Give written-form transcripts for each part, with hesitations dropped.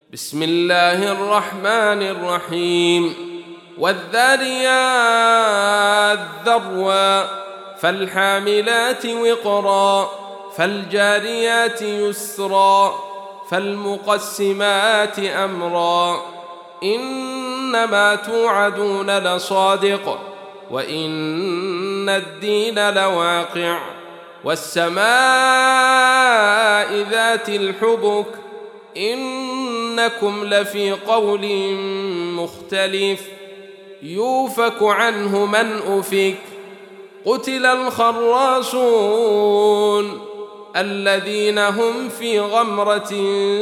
بسم الله الرحمن الرحيم. والذاريات ذروا فالحاملات وقرا فالجاريات يسرا فالمقسمات أمرا إنما توعدون لصادق وإن الدين لواقع والسماء ذات الحبك إنكم لفي قول مختلف يوفك عنه من أفك قتل الخراصون الذين هم في غمرة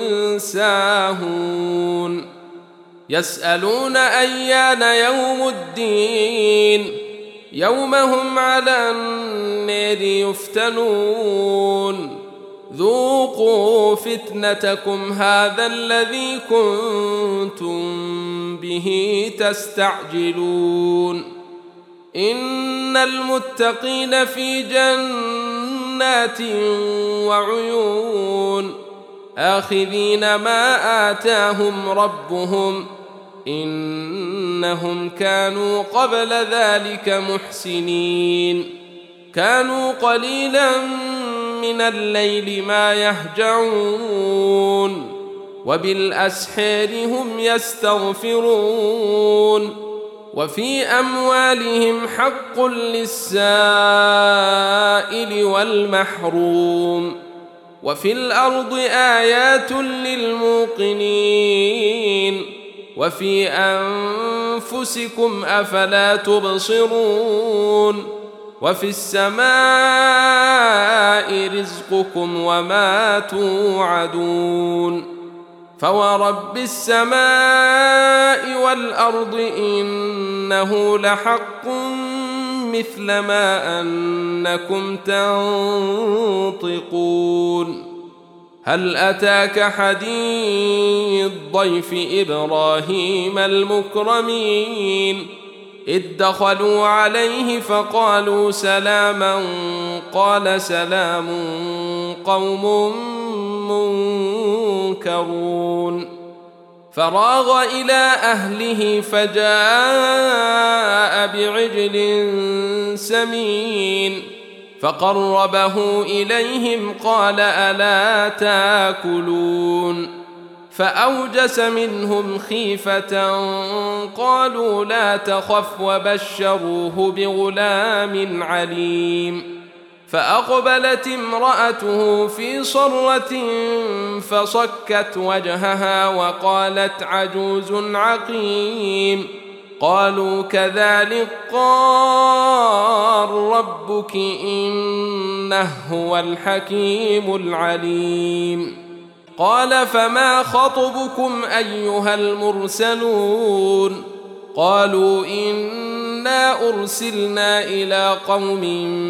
ساهون يسألون أيان يوم الدين يوم هم على النار يفتنون ذوقوا فتنتكم هذا الذي كنتم به تستعجلون إن المتقين في جنات وعيون آخذين ما آتاهم ربهم إنهم كانوا قبل ذلك محسنين كانوا قليلا من الليل ما يهجعون وبالأسحار هم يستغفرون وفي أموالهم حق للسائل والمحروم وفي الأرض آيات للموقنين وفي أنفسكم أفلا تبصرون وفي السماء رزقكم وما توعدون فورب السماء والأرض إنه لحق مثل ما أنكم تنطقون هل أتاك حديث ضيف إبراهيم المكرمين إذ دخلوا عليه فقالوا سلاما قال سلام قوم منكرون فراغ إلى أهله فجاء بعجل سمين فقربه إليهم قال ألا تاكلون فأوجس منهم خيفة قالوا لا تخف وبشروه بغلام عليم فأقبلت امرأته في صرة فصكت وجهها وقالت عجوز عقيم قالوا كذلك قال ربك إنه هو الحكيم العليم قال فما خطبكم أيها المرسلون قالوا إنا أرسلنا إلى قوم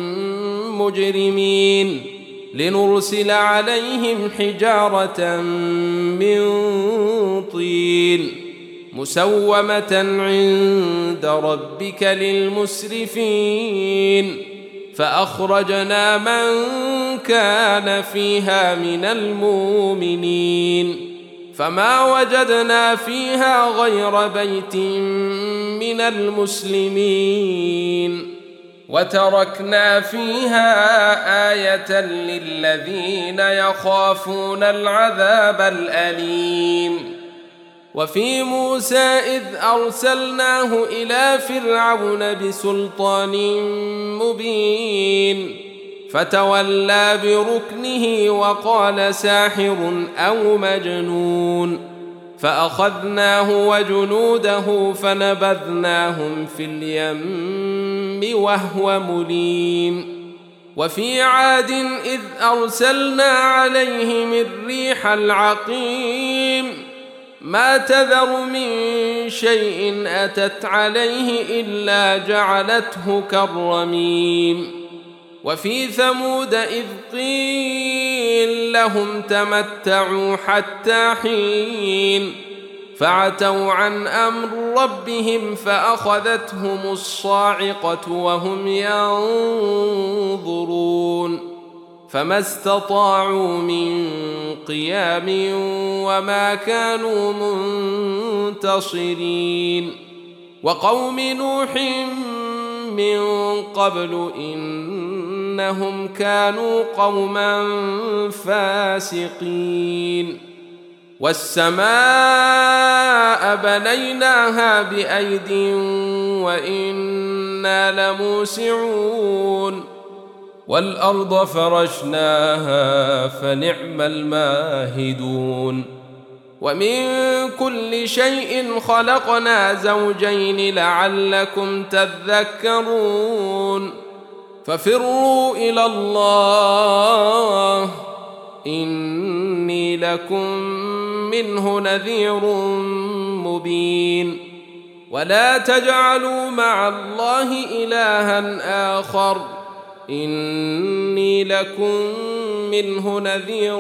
مجرمين لنرسل عليهم حجارة من طين مسومة عند ربك للمسرفين فأخرجنا من كان فيها من المؤمنين فما وجدنا فيها غير بيت من المسلمين وتركنا فيها آية للذين يخافون العذاب الأليم وفي موسى إذ أرسلناه إلى فرعون بسلطان مبين فتولى بركنه وقال ساحر أو مجنون فأخذناه وجنوده فنبذناهم في اليم وهو مليم وفي عاد إذ أرسلنا عليهم الريح العقيم ما تذر من شيء أتت عليه إلا جعلته كالرميم وفي ثمود إذ قيل لهم تمتعوا حتى حين فعتوا عن أمر ربهم فأخذتهم الصاعقة وهم ينظرون فما استطاعوا من قيام وما كانوا منتصرين وقوم نوح من قبل إنهم كانوا قوما فاسقين والسماء بنيناها بأيد وإنا لموسعون والأرض فرشناها فنعم الماهدون ومن كل شيء خلقنا زوجين لعلكم تذكرون ففروا إلى الله إني لكم منه نذير مبين ولا تجعلوا مع الله إلها آخر إني لكم منه نذير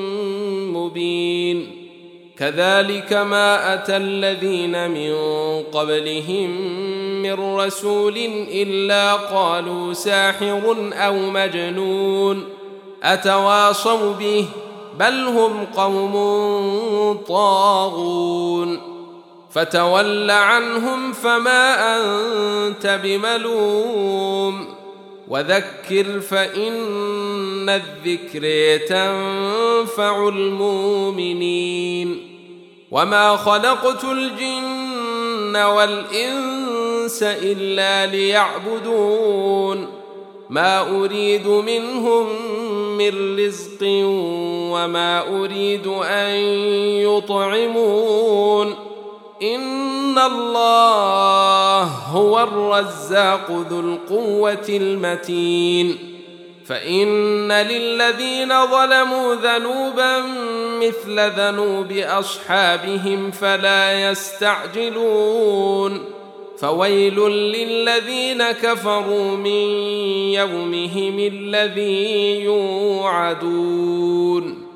مبين كذلك ما أتى الذين من قبلهم من رسول إلا قالوا ساحر أو مجنون أتواصوا به بل هم قوم طاغون فتول عنهم فما أنت بملوم وذكر فإن الذكر تنفع المؤمنين وما خلقت الجن والإنس إلا ليعبدون ما أريد منهم من رزق وما أريد أن يطعمون إن الله هو الرزاق ذو القوة المتين فإن للذين ظلموا ذنوبا مثل ذنوب أصحابهم فلا يستعجلون فويل للذين كفروا من يومهم الذي يوعدون